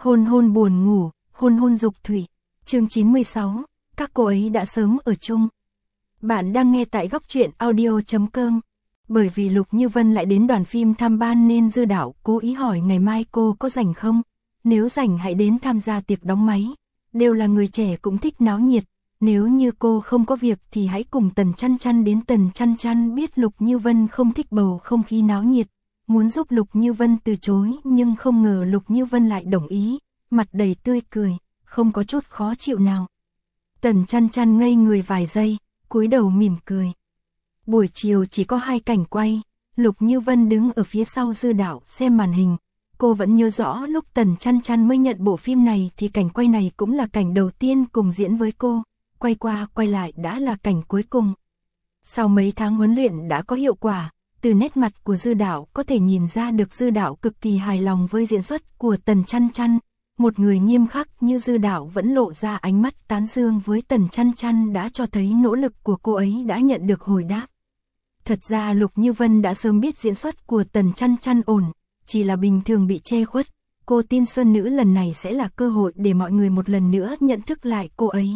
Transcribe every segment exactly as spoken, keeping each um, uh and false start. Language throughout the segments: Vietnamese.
Hôn hôn buồn ngủ, hôn hôn dục thủy. Chương chín mươi sáu, các cô ấy đã sớm ở chung. Bạn đang nghe tại góc truyện audio chấm com. Bởi vì Lục Như Vân lại đến đoàn phim tham ban nên Dư Đạo cố ý hỏi ngày mai cô có rảnh không? Nếu rảnh hãy đến tham gia tiệc đóng máy. Đều là người trẻ cũng thích náo nhiệt. Nếu như cô không có việc thì hãy cùng Tần Chăn Chăn đến. Tần Chăn Chăn biết Lục Như Vân không thích bầu không khí náo nhiệt, muốn giúp Lục Như Vân từ chối nhưng không ngờ Lục Như Vân lại đồng ý, mặt đầy tươi cười, không có chút khó chịu nào. Tần Chăn Chăn ngây người vài giây, cúi đầu mỉm cười. Buổi chiều chỉ có hai cảnh quay, Lục Như Vân đứng ở phía sau Dư Đạo xem màn hình. Cô vẫn nhớ rõ lúc Tần Chăn Chăn mới nhận bộ phim này thì cảnh quay này cũng là cảnh đầu tiên cùng diễn với cô, quay qua quay lại đã là cảnh cuối cùng. Sau mấy tháng huấn luyện đã có hiệu quả, từ nét mặt của Dư Đạo có thể nhìn ra được Dư Đạo cực kỳ hài lòng với diễn xuất của Tần Chăn Chăn. Một người nghiêm khắc như Dư Đạo vẫn lộ ra ánh mắt tán dương với Tần Chăn Chăn đã cho thấy nỗ lực của cô ấy đã nhận được hồi đáp. Thật ra Lục Như Vân đã sớm biết diễn xuất của Tần Chăn Chăn ổn, chỉ là bình thường bị che khuất. Cô tin Sơn Nữ lần này sẽ là cơ hội để mọi người một lần nữa nhận thức lại cô ấy.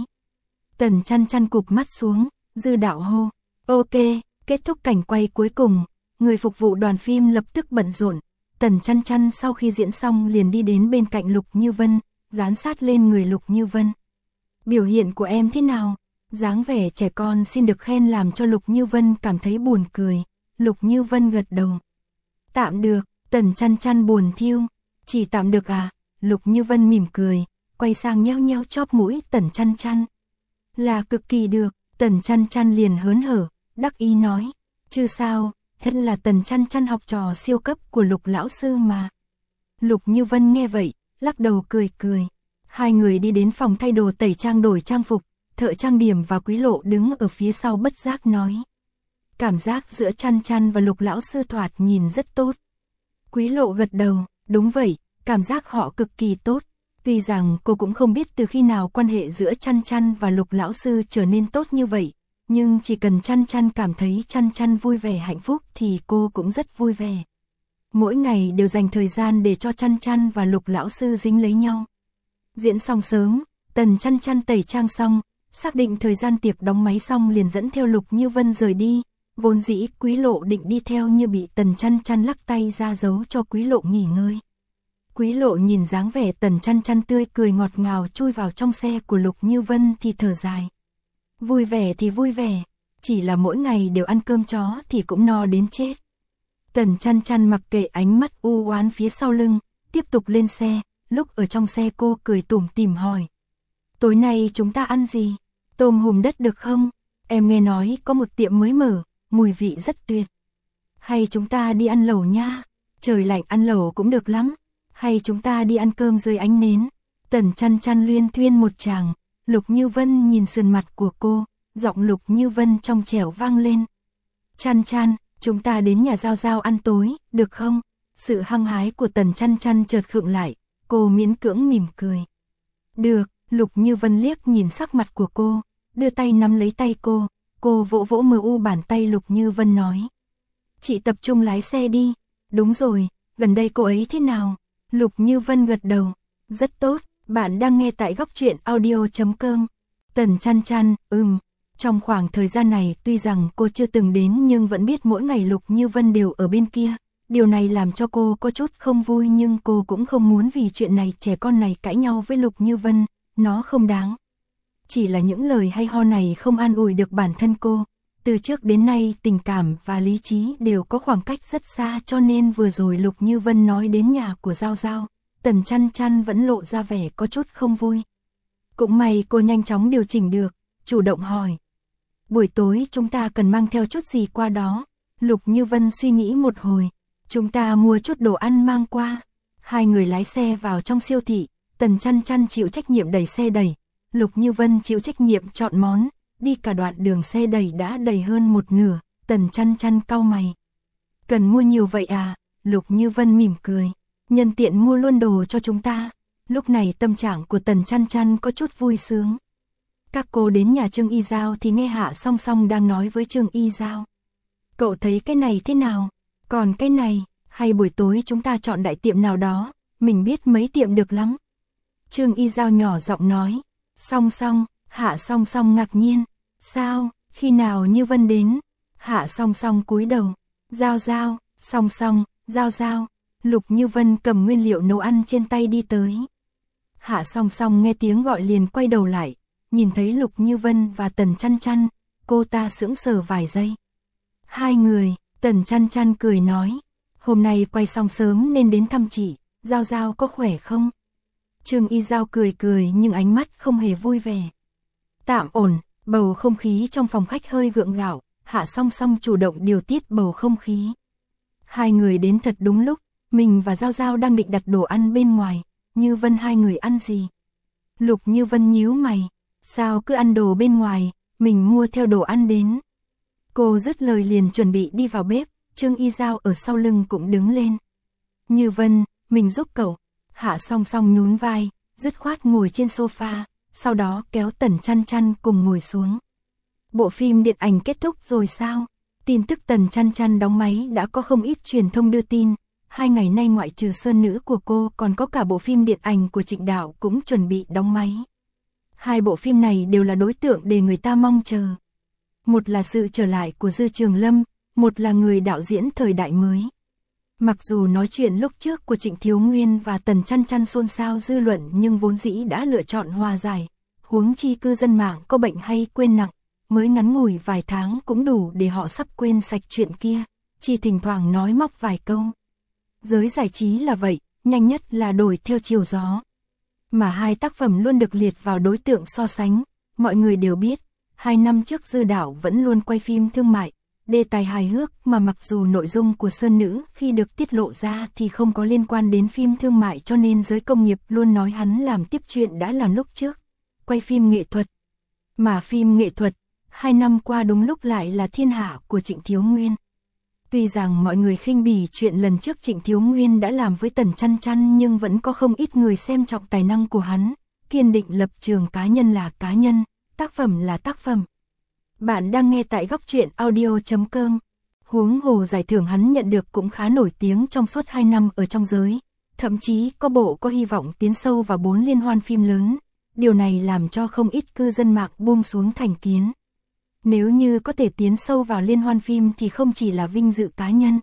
Tần Chăn Chăn cụp mắt xuống, Dư Đạo hô, ok, kết thúc cảnh quay cuối cùng, người phục vụ đoàn phim lập tức bận rộn. Tần Chăn Chăn sau khi diễn xong liền đi đến bên cạnh Lục Như Vân, dán sát lên người Lục Như Vân. Biểu hiện của em thế nào? Dáng vẻ trẻ con xin được khen làm cho Lục Như Vân cảm thấy buồn cười. Lục Như Vân gật đầu. Tạm được. Tần Chăn Chăn buồn thiêu. Chỉ tạm được à? Lục Như Vân mỉm cười, quay sang nheo nheo chóp mũi Tần Chăn Chăn. Là cực kỳ được. Tần Chăn Chăn liền hớn hở, đắc ý nói. Chứ sao, thật là Tần Chăn Chăn học trò siêu cấp của Lục lão sư mà. Lục Như Vân nghe vậy, lắc đầu cười cười. Hai người đi đến phòng thay đồ tẩy trang đổi trang phục. Thợ trang điểm và Quý Lộ đứng ở phía sau bất giác nói. Cảm giác giữa Chăn Chăn và Lục lão sư thoạt nhìn rất tốt. Quý Lộ gật đầu, đúng vậy, cảm giác họ cực kỳ tốt. Tuy rằng cô cũng không biết từ khi nào quan hệ giữa Chăn Chăn và Lục lão sư trở nên tốt như vậy, nhưng chỉ cần Chăn Chăn cảm thấy Chăn Chăn vui vẻ hạnh phúc thì cô cũng rất vui vẻ. Mỗi ngày đều dành thời gian để cho Chăn Chăn và Lục lão sư dính lấy nhau. Diễn xong sớm, Tần Chăn Chăn tẩy trang xong, xác định thời gian tiệc đóng máy xong liền dẫn theo Lục Như Vân rời đi. Vốn dĩ Quý Lộ định đi theo như bị Tần Chăn Chăn lắc tay ra dấu cho Quý Lộ nghỉ ngơi. Quý Lộ nhìn dáng vẻ Tần Chăn Chăn tươi cười ngọt ngào chui vào trong xe của Lục Như Vân thì thở dài. Vui vẻ thì vui vẻ, chỉ là mỗi ngày đều ăn cơm chó thì cũng no đến chết. Tần Chăn Chăn mặc kệ ánh mắt u oán phía sau lưng, tiếp tục lên xe. Lúc ở trong xe cô cười tủm tỉm hỏi. Tối nay chúng ta ăn gì? Tôm hùm đất được không? Em nghe nói có một tiệm mới mở, mùi vị rất tuyệt. Hay chúng ta đi ăn lẩu nha? Trời lạnh ăn lẩu cũng được lắm. Hay chúng ta đi ăn cơm dưới ánh nến? Tần Chăn Chăn luyên thuyên một tràng. Lục Như Vân nhìn sườn mặt của cô, giọng Lục Như Vân trong trẻo vang lên. Chăn Chăn, chúng ta đến nhà Giao Giao ăn tối, được không? Sự hăng hái của Tần Chăn Chăn chợt khựng lại, cô miễn cưỡng mỉm cười. Được. Lục Như Vân liếc nhìn sắc mặt của cô, đưa tay nắm lấy tay cô, cô vỗ vỗ mờ u bàn tay Lục Như Vân nói. Chị tập trung lái xe đi. Đúng rồi, gần đây cô ấy thế nào? Lục Như Vân gật đầu. Rất tốt, bạn đang nghe tại góc truyện audio chấm com. Tần Chăn Chăn, ừm, trong khoảng thời gian này tuy rằng cô chưa từng đến nhưng vẫn biết mỗi ngày Lục Như Vân đều ở bên kia. Điều này làm cho cô có chút không vui nhưng cô cũng không muốn vì chuyện này trẻ con này cãi nhau với Lục Như Vân. Nó không đáng. Chỉ là những lời hay ho này không an ủi được bản thân cô. Từ trước đến nay tình cảm và lý trí đều có khoảng cách rất xa cho nên vừa rồi Lục Như Vân nói đến nhà của Giao Giao, Tần Chăn Chăn vẫn lộ ra vẻ có chút không vui. Cũng may cô nhanh chóng điều chỉnh được, chủ động hỏi. Buổi tối chúng ta cần mang theo chút gì qua đó? Lục Như Vân suy nghĩ một hồi. Chúng ta mua chút đồ ăn mang qua. Hai người lái xe vào trong siêu thị. Tần Chăn Chăn chịu trách nhiệm đẩy xe đẩy, Lục Như Vân chịu trách nhiệm chọn món, đi cả đoạn đường xe đẩy đã đầy hơn một nửa, Tần Chăn Chăn cau mày. Cần mua nhiều vậy à? Lục Như Vân mỉm cười, nhân tiện mua luôn đồ cho chúng ta. Lúc này tâm trạng của Tần Chăn Chăn có chút vui sướng. Các cô đến nhà Trương Y Giao thì nghe Hạ Song Song đang nói với Trương Y Giao. Cậu thấy cái này thế nào? Còn cái này, hay buổi tối chúng ta chọn đại tiệm nào đó, mình biết mấy tiệm được lắm. Trương Y Giao nhỏ giọng nói. Song Song, Hạ Song Song ngạc nhiên. Sao, khi nào Như Vân đến? Hạ Song Song cúi đầu. Giao Giao, Song Song, Giao Giao. Lục Như Vân cầm nguyên liệu nấu ăn trên tay đi tới. Hạ Song Song nghe tiếng gọi liền quay đầu lại, nhìn thấy Lục Như Vân và Tần Chăn Chăn, cô ta sững sờ vài giây. Hai người, Tần Chăn Chăn cười nói, hôm nay quay xong sớm nên đến thăm chị, Giao Giao có khỏe không? Trương Y Giao cười cười nhưng ánh mắt không hề vui vẻ. Tạm ổn, bầu không khí trong phòng khách hơi gượng gạo, Hạ Song Song chủ động điều tiết bầu không khí. Hai người đến thật đúng lúc, mình và Giao Giao đang định đặt đồ ăn bên ngoài, Như Vân hai người ăn gì? Lục Như Vân nhíu mày, sao cứ ăn đồ bên ngoài, mình mua theo đồ ăn đến. Cô dứt lời liền chuẩn bị đi vào bếp, Trương Y Giao ở sau lưng cũng đứng lên. Như Vân, mình giúp cậu. Hạ Song Song nhún vai, dứt khoát ngồi trên sofa, sau đó kéo Tần Chăn Chăn cùng ngồi xuống. Bộ phim điện ảnh kết thúc rồi sao? Tin tức Tần Chăn Chăn đóng máy đã có không ít truyền thông đưa tin. Hai ngày nay ngoại trừ Sơn Nữ của cô còn có cả bộ phim điện ảnh của Trịnh Đạo cũng chuẩn bị đóng máy. Hai bộ phim này đều là đối tượng để người ta mong chờ. Một là sự trở lại của Dư Trường Lâm, một là người đạo diễn thời đại mới. Mặc dù nói chuyện lúc trước của Trịnh Thiếu Nguyên và Tần Chăn Chăn xôn xao dư luận nhưng vốn dĩ đã lựa chọn hòa giải. Huống chi cư dân mạng có bệnh hay quên nặng, mới ngắn ngủi vài tháng cũng đủ để họ sắp quên sạch chuyện kia, chỉ thỉnh thoảng nói móc vài câu. Giới giải trí là vậy, nhanh nhất là đổi theo chiều gió. Mà hai tác phẩm luôn được liệt vào đối tượng so sánh, mọi người đều biết, hai năm trước Dư Đạo vẫn luôn quay phim thương mại, đề tài hài hước mà mặc dù nội dung của Sơn Nữ khi được tiết lộ ra thì không có liên quan đến phim thương mại cho nên giới công nghiệp luôn nói hắn làm tiếp chuyện đã làm lúc trước, quay phim nghệ thuật. Mà phim nghệ thuật, hai năm qua đúng lúc lại là thiên hạ của Trịnh Thiếu Nguyên. Tuy rằng mọi người khinh bỉ chuyện lần trước Trịnh Thiếu Nguyên đã làm với Tần Chăn Chăn nhưng vẫn có không ít người xem trọng tài năng của hắn, kiên định lập trường cá nhân là cá nhân, tác phẩm là tác phẩm. Bạn đang nghe tại góc truyện audio chấm com. Huống hồ giải thưởng hắn nhận được cũng khá nổi tiếng trong suốt hai năm ở trong giới, thậm chí có bộ có hy vọng tiến sâu vào bốn liên hoan phim lớn, điều này làm cho không ít cư dân mạng buông xuống thành kiến. Nếu như có thể tiến sâu vào liên hoan phim thì không chỉ là vinh dự cá nhân,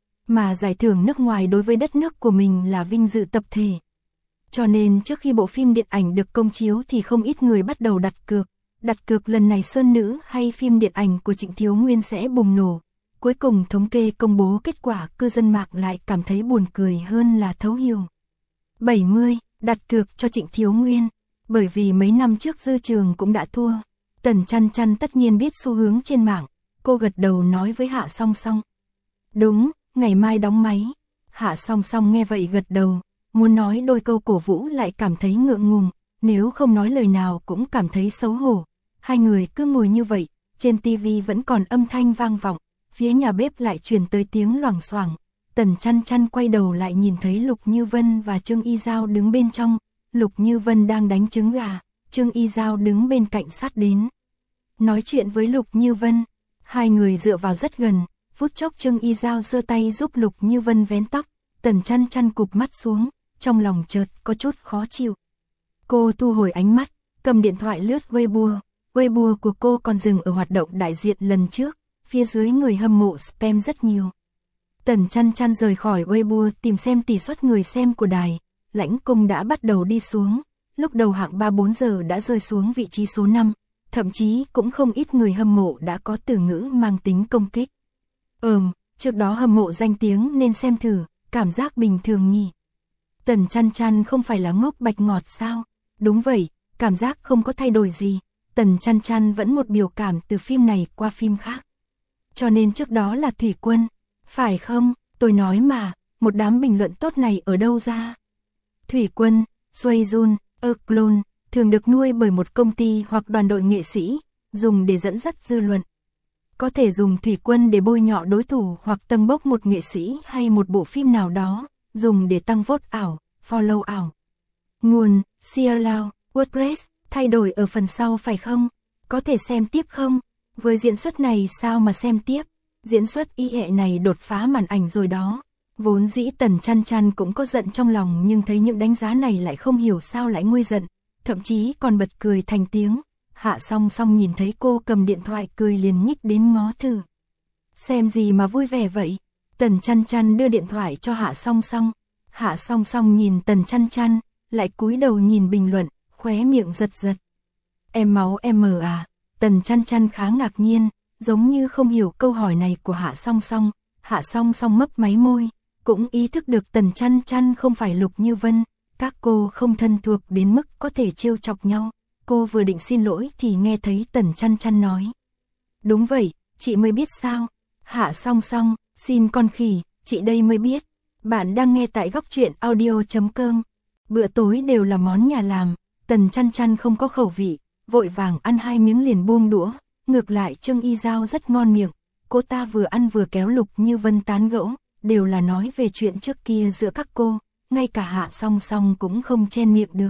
mà giải thưởng nước ngoài đối với đất nước của mình là vinh dự tập thể. Cho nên trước khi bộ phim điện ảnh được công chiếu thì không ít người bắt đầu đặt cược, đặt cược lần này Sơn Nữ hay phim điện ảnh của Trịnh Thiếu Nguyên sẽ bùng nổ. Cuối cùng thống kê công bố kết quả, cư dân mạng lại cảm thấy buồn cười hơn là thấu hiểu. bảy mươi, đặt cược cho Trịnh Thiếu Nguyên, bởi vì mấy năm trước Dư Trường cũng đã thua. Tần Chăn Chăn tất nhiên biết xu hướng trên mạng, cô gật đầu nói với Hạ Song Song. Đúng, ngày mai đóng máy. Hạ Song Song nghe vậy gật đầu, muốn nói đôi câu cổ vũ lại cảm thấy ngượng ngùng, nếu không nói lời nào cũng cảm thấy xấu hổ. Hai người cứ ngồi như vậy, trên tivi vẫn còn âm thanh vang vọng, phía nhà bếp lại truyền tới tiếng loảng xoảng. Tần Chăn Chăn quay đầu lại nhìn thấy Lục Như Vân và Trương Y Giao đứng bên trong, Lục Như Vân đang đánh trứng gà, Trương Y Giao đứng bên cạnh sát đến. Nói chuyện với Lục Như Vân, hai người dựa vào rất gần, phút chốc Trương Y Giao giơ tay giúp Lục Như Vân vén tóc, Tần Chăn Chăn cụp mắt xuống, trong lòng chợt có chút khó chịu. Cô thu hồi ánh mắt, cầm điện thoại lướt Weibo, Weibo của cô còn dừng ở hoạt động đại diện lần trước, phía dưới người hâm mộ spam rất nhiều. Tần Chăn Chăn rời khỏi Weibo tìm xem tỷ suất người xem của đài, Lãnh Cung đã bắt đầu đi xuống, lúc đầu hạng ba bốn giờ đã rơi xuống vị trí số năm. Thậm chí cũng không ít người hâm mộ đã có từ ngữ mang tính công kích. Ừm, trước đó hâm mộ danh tiếng nên xem thử, cảm giác bình thường nhỉ. Tần Chăn Chăn không phải là ngốc bạch ngọt sao? Đúng vậy, cảm giác không có thay đổi gì. Tần Chăn Chăn vẫn một biểu cảm từ phim này qua phim khác. Cho nên trước đó là Thủy Quân. Phải không? Tôi nói mà, một đám bình luận tốt này ở đâu ra? Thủy Quân, Suizun, Erklon thường được nuôi bởi một công ty hoặc đoàn đội nghệ sĩ, dùng để dẫn dắt dư luận. Có thể dùng Thủy Quân để bôi nhọ đối thủ hoặc tâng bốc một nghệ sĩ hay một bộ phim nào đó, dùng để tăng vote ảo, follow ảo. Nguồn, Searlao, WordPress, thay đổi ở phần sau phải không? Có thể xem tiếp không? Với diễn xuất này sao mà xem tiếp? Diễn xuất y hệ này đột phá màn ảnh rồi đó. Vốn dĩ Tần Chăn Chăn cũng có giận trong lòng, nhưng thấy những đánh giá này lại không hiểu sao lại nguôi giận, thậm chí còn bật cười thành tiếng. Hạ Song Song nhìn thấy cô cầm điện thoại cười liền nhích đến ngó thử. Xem gì mà vui vẻ vậy? Tần Chăn Chăn đưa điện thoại cho Hạ Song Song. Hạ Song Song nhìn Tần Chăn Chăn, lại cúi đầu nhìn bình luận, khóe miệng giật giật. Em máu em mờ à? Tần Chăn Chăn khá ngạc nhiên, giống như không hiểu câu hỏi này của Hạ Song Song. Hạ Song Song mấp máy môi, cũng ý thức được Tần Chăn Chăn không phải Lục Như Vân, các cô không thân thuộc đến mức có thể trêu chọc nhau. Cô vừa định xin lỗi thì nghe thấy Tần Chăn Chăn nói. Đúng vậy, chị mới biết sao? Hạ Song Song, xin con khỉ, chị đây mới biết. Bạn đang nghe tại góc truyện audio chấm com. Bữa tối đều là món nhà làm, Tần Chăn Chăn không có khẩu vị, vội vàng ăn hai miếng liền buông đũa. Ngược lại Trương Y Giao rất ngon miệng, cô ta vừa ăn vừa kéo Lục Như Vân tán gẫu, đều là nói về chuyện trước kia giữa các cô, ngay cả Hạ Song Song cũng không chen miệng được.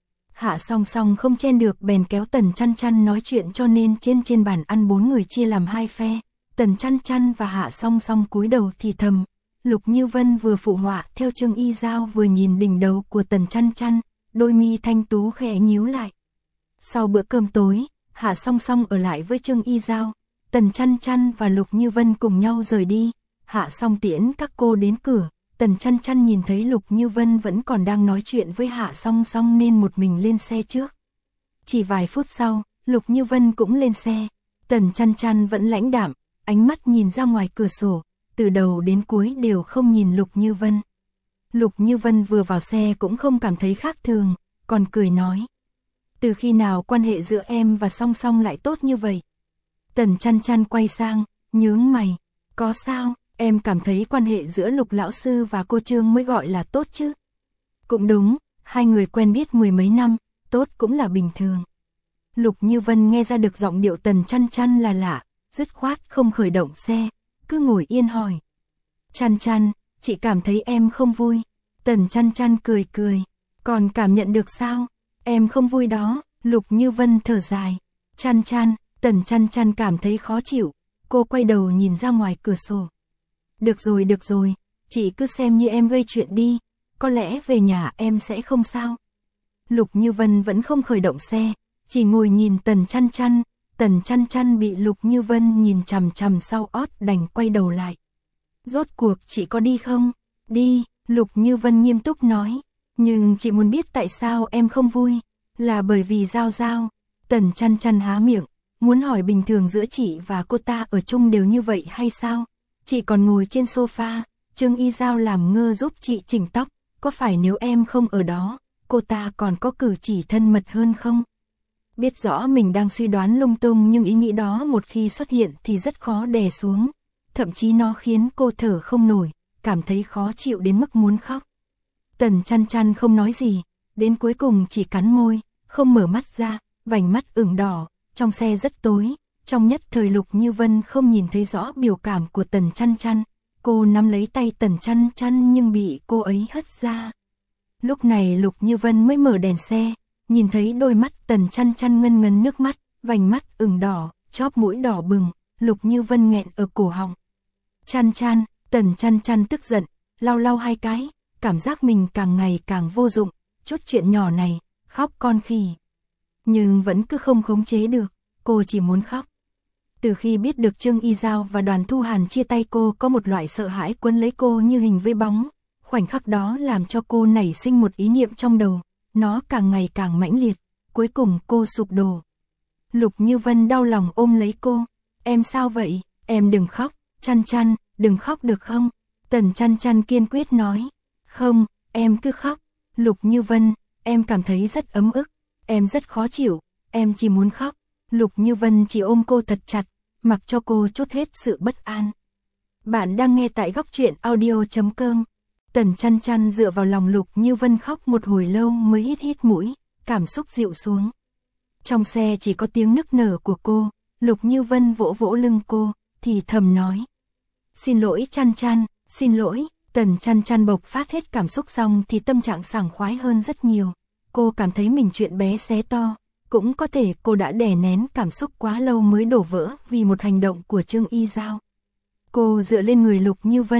Hạ Song Song không chen được bèn kéo Tần Chăn Chăn nói chuyện, cho nên trên trên bàn ăn bốn người chia làm hai phe. Tần Chăn Chăn và Hạ Song Song cúi đầu thì thầm. Lục Như Vân vừa phụ họa theo Trương Y Giao vừa nhìn đỉnh đầu của Tần Chăn Chăn, đôi mi thanh tú khẽ nhíu lại. Sau bữa cơm tối, Hạ Song Song ở lại với Trương Y Giao, Tần Chăn Chăn và Lục Như Vân cùng nhau rời đi. Hạ Song tiễn các cô đến cửa, Tần Chăn Chăn nhìn thấy Lục Như Vân vẫn còn đang nói chuyện với Hạ Song Song nên một mình lên xe trước. Chỉ vài phút sau, Lục Như Vân cũng lên xe, Tần Chăn Chăn vẫn lãnh đạm, ánh mắt nhìn ra ngoài cửa sổ, từ đầu đến cuối đều không nhìn Lục Như Vân. Lục Như Vân vừa vào xe cũng không cảm thấy khác thường, còn cười nói. Từ khi nào quan hệ giữa em và Song Song lại tốt như vậy? Tần Chăn Chăn quay sang, nhướng mày. Có sao, em cảm thấy quan hệ giữa Lục lão sư và cô Trương mới gọi là tốt chứ? Cũng đúng, hai người quen biết mười mấy năm, tốt cũng là bình thường. Lục Như Vân nghe ra được giọng điệu Tần Chăn Chăn là lạ, dứt khoát không khởi động xe, cứ ngồi yên hỏi. Chăn Chăn, chị cảm thấy em không vui. Tần Chăn Chăn cười cười, còn cảm nhận được sao? Em không vui đó. Lục Như Vân thở dài. Chăn Chăn, Tần Chăn Chăn cảm thấy khó chịu, cô quay đầu nhìn ra ngoài cửa sổ. Được rồi được rồi, chị cứ xem như em gây chuyện đi, có lẽ về nhà em sẽ không sao. Lục Như Vân vẫn không khởi động xe, chỉ ngồi nhìn Tần Chăn Chăn. Tần Chăn Chăn bị Lục Như Vân nhìn chằm chằm sau ót đành quay đầu lại. Rốt cuộc chị có đi không? Đi, Lục Như Vân nghiêm túc nói. Nhưng chị muốn biết tại sao em không vui. Là bởi vì Giao Giao. Tần Chăn Chăn há miệng, muốn hỏi bình thường giữa chị và cô ta ở chung đều như vậy hay sao? Chị còn ngồi trên sofa, Trương Y Giao làm ngơ giúp chị chỉnh tóc, có phải nếu em không ở đó, cô ta còn có cử chỉ thân mật hơn không? Biết rõ mình đang suy đoán lung tung nhưng ý nghĩ đó một khi xuất hiện thì rất khó đè xuống, thậm chí nó khiến cô thở không nổi, cảm thấy khó chịu đến mức muốn khóc. Tần Chăn Chăn không nói gì, đến cuối cùng chỉ cắn môi, không mở mắt ra, vành mắt ửng đỏ, trong xe rất tối, trong nhất thời Lục Như Vân không nhìn thấy rõ biểu cảm của Tần Chăn Chăn, cô nắm lấy tay Tần Chăn Chăn nhưng bị cô ấy hất ra. Lúc này Lục Như Vân mới mở đèn xe, nhìn thấy đôi mắt Tần Chăn Chăn ngân ngấn nước mắt, vành mắt ửng đỏ, chóp mũi đỏ bừng, Lục Như Vân nghẹn ở cổ họng. Chăn Chăn, Tần Chăn Chăn tức giận, lau lau hai cái, cảm giác mình càng ngày càng vô dụng, chút chuyện nhỏ này, khóc con khỉ. Nhưng vẫn cứ không khống chế được, cô chỉ muốn khóc. Từ khi biết được Trương Y Giao và Đoàn Thu Hàn chia tay, cô có một loại sợ hãi quấn lấy cô như hình với bóng, khoảnh khắc đó làm cho cô nảy sinh một ý niệm trong đầu, nó càng ngày càng mãnh liệt, cuối cùng cô sụp đổ. Lục Như Vân đau lòng ôm lấy cô, em sao vậy, em đừng khóc, Chăn Chăn, đừng khóc được không? Tần Chăn Chăn kiên quyết nói, không, em cứ khóc. Lục Như Vân, em cảm thấy rất ấm ức, em rất khó chịu, em chỉ muốn khóc. Lục Như Vân chỉ ôm cô thật chặt, mặc cho cô trút hết sự bất an. Bạn đang nghe tại góc truyện audio chấm com. Tần Chăn Chăn dựa vào lòng Lục Như Vân khóc một hồi lâu mới hít hít mũi, cảm xúc dịu xuống. Trong xe chỉ có tiếng nức nở của cô, Lục Như Vân vỗ vỗ lưng cô, thì thầm nói. Xin lỗi Chăn Chăn, xin lỗi. Tần Chăn Chăn bộc phát hết cảm xúc xong thì tâm trạng sảng khoái hơn rất nhiều. Cô cảm thấy mình chuyện bé xé to, cũng có thể cô đã đè nén cảm xúc quá lâu mới đổ vỡ vì một hành động của Trương Y Giao. Cô dựa lên người Lục Như Vân,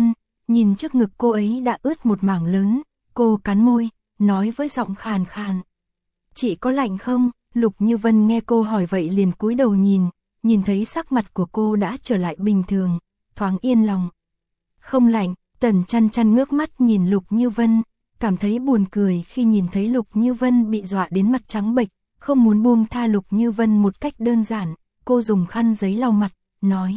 nhìn trước ngực cô ấy đã ướt một mảng lớn, cô cắn môi, nói với giọng khàn khàn. Chị có lạnh không? Lục Như Vân nghe cô hỏi vậy liền cúi đầu nhìn, nhìn thấy sắc mặt của cô đã trở lại bình thường, thoáng yên lòng. Không lạnh. Tần Chăn Chăn ngước mắt nhìn Lục Như Vân, cảm thấy buồn cười khi nhìn thấy Lục Như Vân bị dọa đến mặt trắng bệch, không muốn buông tha Lục Như Vân một cách đơn giản, cô dùng khăn giấy lau mặt, nói.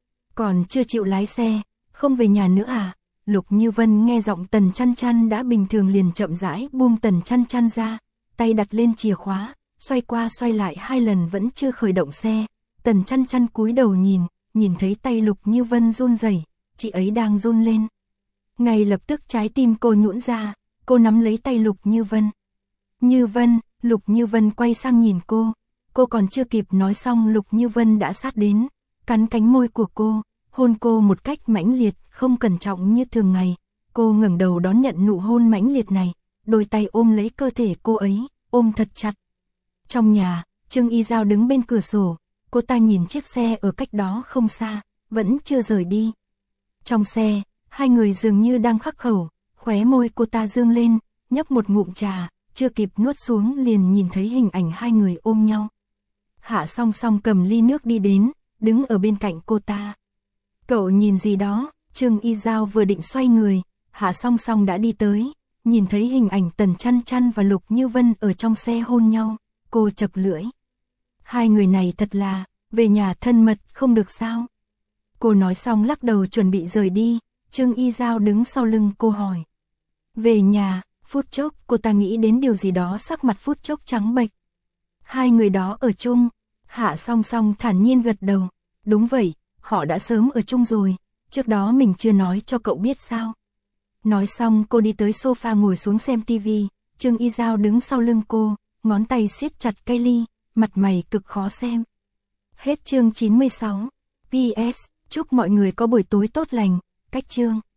Còn chưa chịu lái xe, không về nhà nữa à? Lục Như Vân nghe giọng Tần Chăn Chăn đã bình thường liền chậm rãi buông Tần Chăn Chăn ra, tay đặt lên chìa khóa, xoay qua xoay lại hai lần vẫn chưa khởi động xe. Tần Chăn Chăn cúi đầu nhìn, nhìn thấy tay Lục Như Vân run rẩy, chị ấy đang run lên. Ngay lập tức trái tim cô nhũn ra, cô nắm lấy tay Lục Như Vân. Như Vân, Lục Như Vân quay sang nhìn cô, cô còn chưa kịp nói xong Lục Như Vân đã sát đến, cắn cánh môi của cô, hôn cô một cách mãnh liệt, không cẩn trọng như thường ngày. Cô ngẩng đầu đón nhận nụ hôn mãnh liệt này, đôi tay ôm lấy cơ thể cô ấy, ôm thật chặt. Trong nhà, Trương Y Giao đứng bên cửa sổ, cô ta nhìn chiếc xe ở cách đó không xa, vẫn chưa rời đi. Trong xe, hai người dường như đang khắc khẩu, khóe môi cô ta dương lên, nhấp một ngụm trà, chưa kịp nuốt xuống liền nhìn thấy hình ảnh hai người ôm nhau. Hạ Song Song cầm ly nước đi đến, đứng ở bên cạnh cô ta. Cậu nhìn gì đó? Trương Y Giao vừa định xoay người, Hạ Song Song đã đi tới, nhìn thấy hình ảnh Tần Chăn Chăn và Lục Như Vân ở trong xe hôn nhau, cô chật lưỡi. Hai người này thật là, về nhà thân mật không được sao? Cô nói xong lắc đầu chuẩn bị rời đi, Trương Y Giao đứng sau lưng cô hỏi. Về nhà, phút chốc cô ta nghĩ đến điều gì đó, sắc mặt phút chốc trắng bệch. Hai người đó ở chung, Hạ Song Song thản nhiên gật đầu, đúng vậy, họ đã sớm ở chung rồi, trước đó mình chưa nói cho cậu biết sao. Nói xong cô đi tới sofa ngồi xuống xem tivi, Trương Y Giao đứng sau lưng cô, ngón tay siết chặt cây ly, mặt mày cực khó xem. Hết chương chín mươi sáu. pê ét. Chúc mọi người có buổi tối tốt lành. Cách chương.